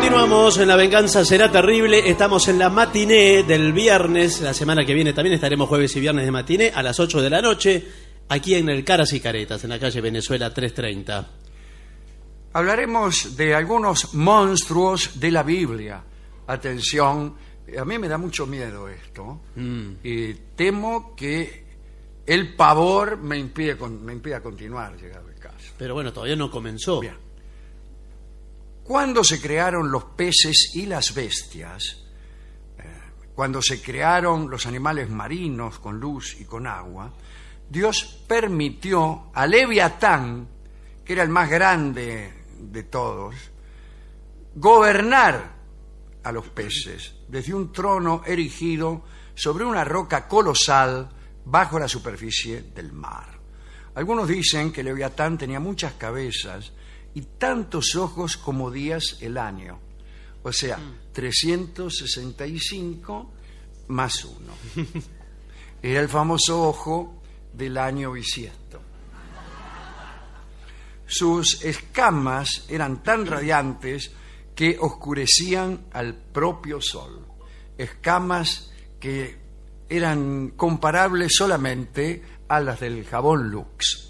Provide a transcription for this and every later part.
Continuamos en La Venganza Será Terrible. Estamos en la matiné del viernes. La semana que viene también estaremos jueves y viernes de matiné a las 8 de la noche, aquí en el Caras y Caretas, en la calle Venezuela 330. Hablaremos de algunos monstruos de la Biblia. Atención, a mí me da mucho miedo esto. Y temo que el pavor me impida continuar, llegado el caso. Pero bueno, todavía no comenzó. Bien. Cuando se crearon los peces y las bestias, cuando se crearon los animales marinos con luz y con agua, Dios permitió a Leviatán, que era el más grande de todos, gobernar a los peces desde un trono erigido sobre una roca colosal bajo la superficie del mar. Algunos dicen que Leviatán tenía muchas cabezas y tantos ojos como días el año. O sea, 365 más 1. Era el famoso ojo del año bisiesto. Sus escamas eran tan radiantes que oscurecían al propio sol. Escamas que eran comparables solamente a las del jabón Lux.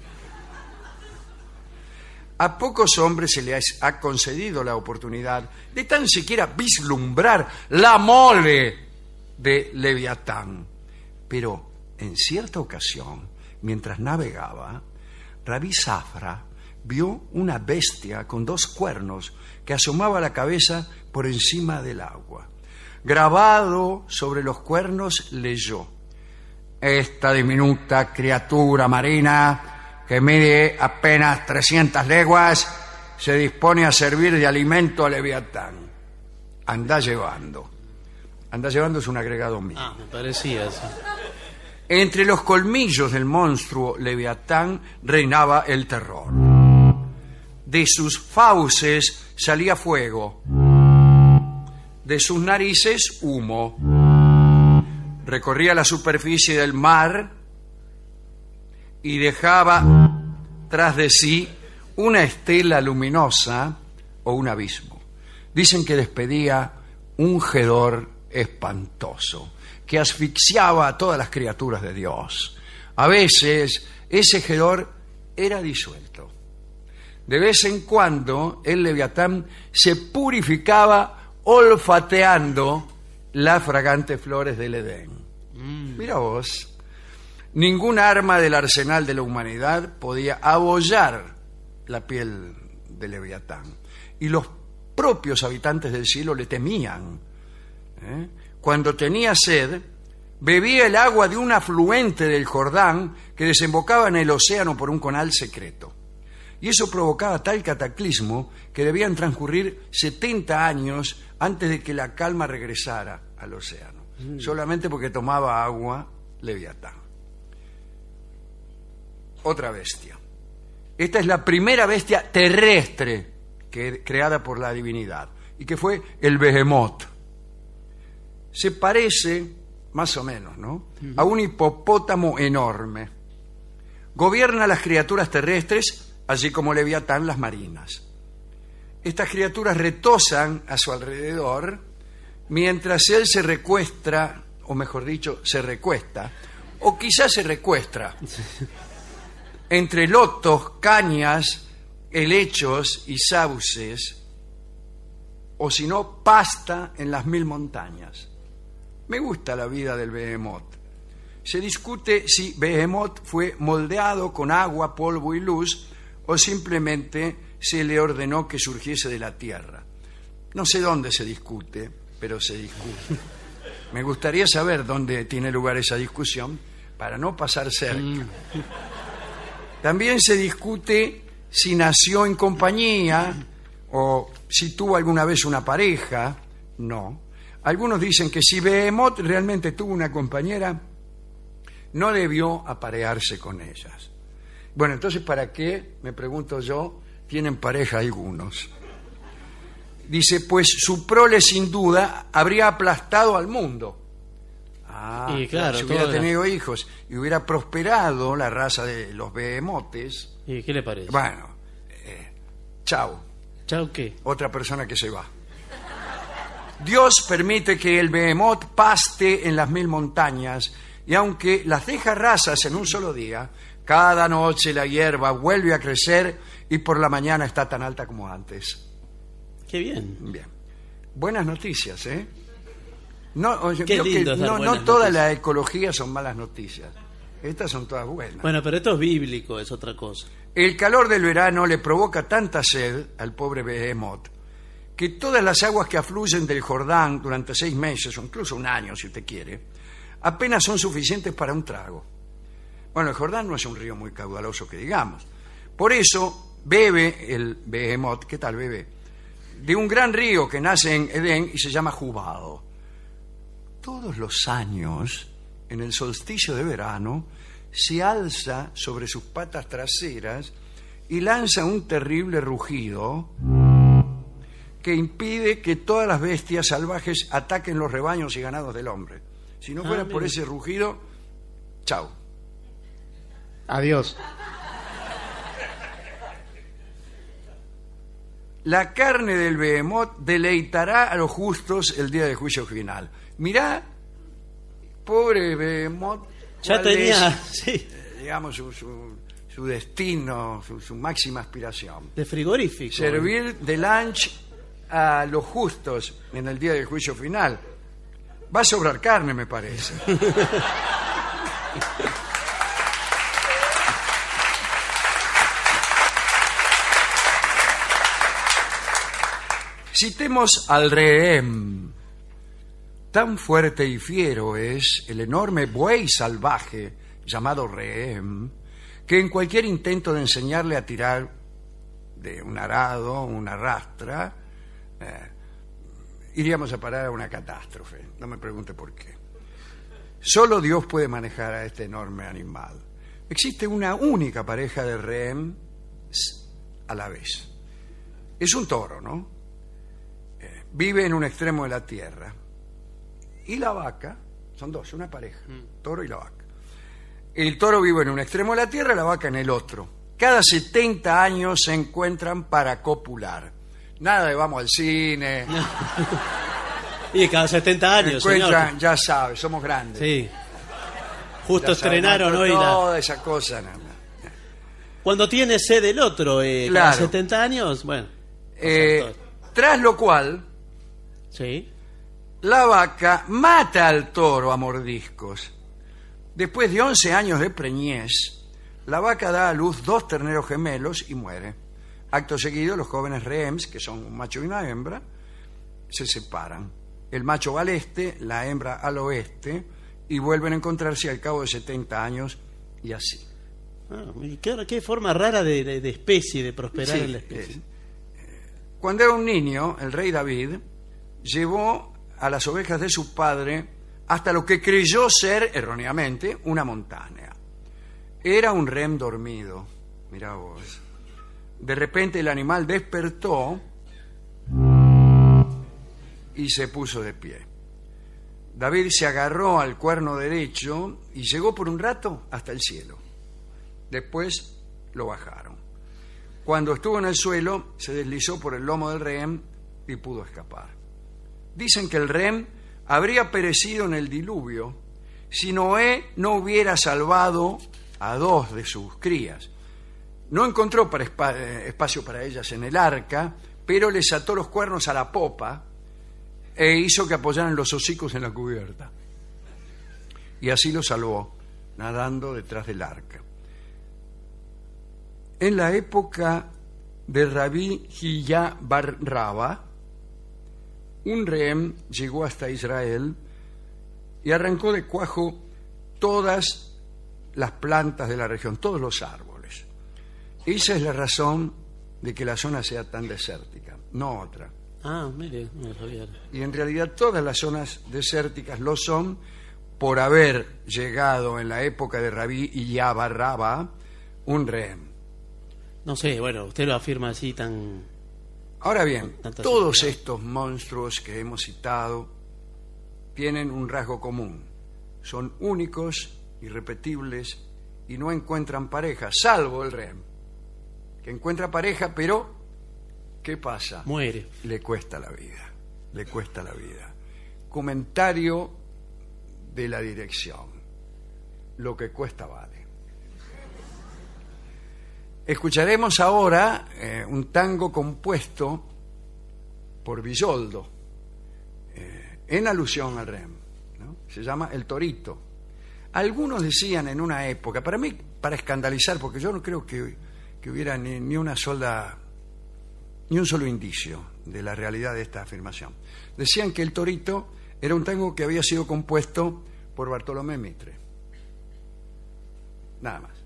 A pocos hombres se les ha concedido la oportunidad de tan siquiera vislumbrar la mole de Leviatán. Pero en cierta ocasión, mientras navegaba, Rabí Safra vio una bestia con 2 cuernos que asomaba la cabeza por encima del agua. Grabado sobre los cuernos leyó: esta diminuta criatura marina, que mide apenas 300 leguas, se dispone a servir de alimento a Leviatán. Anda llevando. Anda llevando es un agregado mío. Me parecía eso. Entre los colmillos del monstruo Leviatán reinaba el terror. De sus fauces salía fuego. De sus narices, humo. Recorría la superficie del mar y dejaba tras de sí una estela luminosa o un abismo. Dicen que despedía un hedor espantoso que asfixiaba a todas las criaturas de Dios. A veces ese hedor era disuelto. De vez en cuando el Leviatán se purificaba olfateando las fragantes flores del Edén. Mira vos. Ningún arma del arsenal de la humanidad podía abollar la piel de Leviatán. Y los propios habitantes del cielo le temían. Cuando tenía sed, bebía el agua de un afluente del Jordán que desembocaba en el océano por un conal secreto. Y eso provocaba tal cataclismo que debían transcurrir 70 años antes de que la calma regresara al océano. Solamente porque tomaba agua Leviatán. Otra bestia. Esta es la primera bestia terrestre creada por la divinidad, y que fue el Behemoth. Se parece, más o menos, ¿no?, a un hipopótamo enorme. Gobierna las criaturas terrestres, así como Leviatán las marinas. Estas criaturas retozan a su alrededor mientras él se recuesta, o mejor dicho, se recuesta, o quizás se recuestra, entre lotos, cañas, helechos y sauces, o si no, pasta en las 1000 montañas. Me gusta la vida del Behemoth. Se discute si Behemoth fue moldeado con agua, polvo y luz, o simplemente se le ordenó que surgiese de la tierra. No sé dónde se discute, pero se discute. Me gustaría saber dónde tiene lugar esa discusión para no pasar cerca. También se discute si nació en compañía o si tuvo alguna vez una pareja. No. Algunos dicen que si Behemoth realmente tuvo una compañera, no debió aparearse con ellas. Bueno, entonces, ¿para qué, me pregunto yo, tienen pareja algunos? Dice, pues su prole sin duda habría aplastado al mundo. Y claro, si hubiera tenido hijos y hubiera prosperado la raza de los behemotes. ¿Y qué le parece? Bueno, chau. ¿Chau qué? Otra persona que se va. Dios permite que el Behemoth paste en las 1000 montañas, y aunque las deja rasas en un solo día, cada noche la hierba vuelve a crecer y por la mañana está tan alta como antes. Qué bien. Bien. Buenas noticias, ¿eh? No, oye, Qué creo lindo que dar no buenas toda noticias. la ecología son malas noticias. Estas son todas buenas. Bueno, pero esto es bíblico, es otra cosa. El calor del verano le provoca tanta sed al pobre Behemoth que todas las aguas que afluyen del Jordán durante 6 meses, o incluso un año si usted quiere, apenas son suficientes para un trago. Bueno, el Jordán no es un río muy caudaloso que digamos. Por eso bebe el Behemoth, ¿qué tal bebe? De un gran río que nace en Edén y se llama Jubal. Todos los años, en el solsticio de verano, se alza sobre sus patas traseras y lanza un terrible rugido que impide que todas las bestias salvajes ataquen los rebaños y ganados del hombre. Si no fuera por mire. ese rugido, chao. Adiós. La carne del Behemoth deleitará a los justos el día del juicio final. Mirá, pobre Behemoth, Ya cuál tenía, es, sí, digamos, su destino, su máxima aspiración. de frigorífico. Servir de lunch a los justos en el día del juicio final. Va a sobrar carne, me parece. Citemos al rehén. Tan fuerte y fiero es el enorme buey salvaje llamado rehén, que en cualquier intento de enseñarle a tirar de un arado, una rastra, iríamos a parar a una catástrofe. No me pregunte por qué. Solo Dios puede manejar a este enorme animal. Existe una única pareja de rehén a la vez. Es un toro, ¿no? Vive en un extremo de la tierra. Y la vaca, son dos, una pareja, toro y la vaca. El toro vive en un extremo de la tierra, la vaca en el otro. Cada 70 años se encuentran para copular. Nada de vamos al cine. Y cada 70 años, Encuentran, señor. ya sabes, somos grandes. Sí. Justo Ya estrenaron sabemos hoy la... toda esa cosa. No, no. Cuando tiene sed el otro, cada Claro. 70 años, bueno. Tras lo cual, Sí. la vaca mata al toro a mordiscos. Después de 11 años de preñez, la vaca da a luz 2 terneros gemelos y muere. Acto seguido, los jóvenes rehenes, que son un macho y una hembra, se separan. El macho va al este, la hembra al oeste, y vuelven a encontrarse al cabo de 70 años, y así. Ah, y qué forma rara de especie, de prosperar Sí, en la especie. Cuando era un niño, el rey David llevó a las ovejas de su padre hasta lo que creyó ser, erróneamente, una montaña. Era un rehén dormido, mirá vos. De repente el animal despertó y se puso de pie. David se agarró al cuerno derecho y llegó por un rato hasta el cielo. Después lo bajaron. Cuando estuvo en el suelo, se deslizó por el lomo del rehén y pudo escapar. Dicen que el rehén habría perecido en el diluvio si Noé no hubiera salvado a 2 de sus crías. No encontró espacio para ellas en el arca, pero les ató los cuernos a la popa e hizo que apoyaran los hocicos en la cubierta. Y así los salvó, nadando detrás del arca. En la época de Rabí Hiyá bar Raba, un rehén llegó hasta Israel y arrancó de cuajo todas las plantas de la región, todos los árboles. Esa es la razón de que la zona sea tan desértica, no otra. Ah, mire, no lo sabía. Y en realidad todas las zonas desérticas lo son por haber llegado en la época de Rabí Hiyá bar Raba un rehén. No sé, bueno, usted lo afirma así tan... Ahora bien, Tanta todos seguridad. estos monstruos que hemos citado tienen un rasgo común. Son únicos, irrepetibles y no encuentran pareja, salvo el rehén, que encuentra pareja, pero ¿qué pasa? Muere. Le cuesta la vida. le cuesta la vida. Comentario de la dirección: lo que cuesta vale. Escucharemos ahora un tango compuesto por Villoldo, en alusión al REM, ¿no? Se llama El Torito. Algunos decían en una época, para mí, para escandalizar, porque yo no creo que hubiera ni un solo indicio de la realidad de esta afirmación. Decían que El Torito era un tango que había sido compuesto por Bartolomé Mitre. Nada más.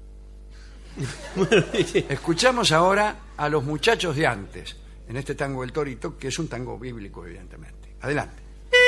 Escuchamos ahora a Los Muchachos de Antes, en este tango El Torito, que es un tango bíblico, evidentemente. Adelante.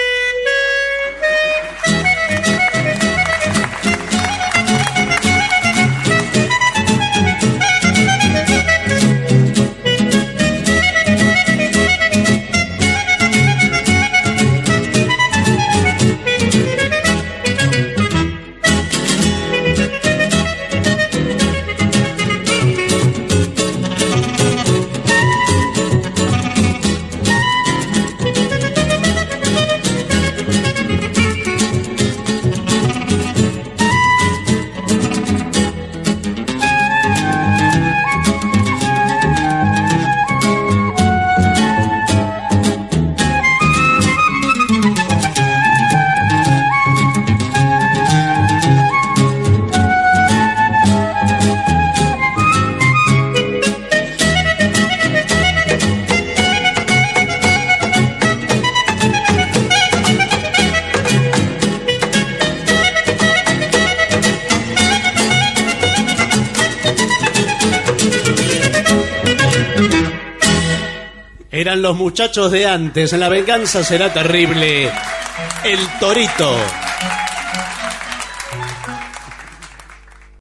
Eran Los Muchachos de Antes, en La Venganza Será Terrible, El Torito.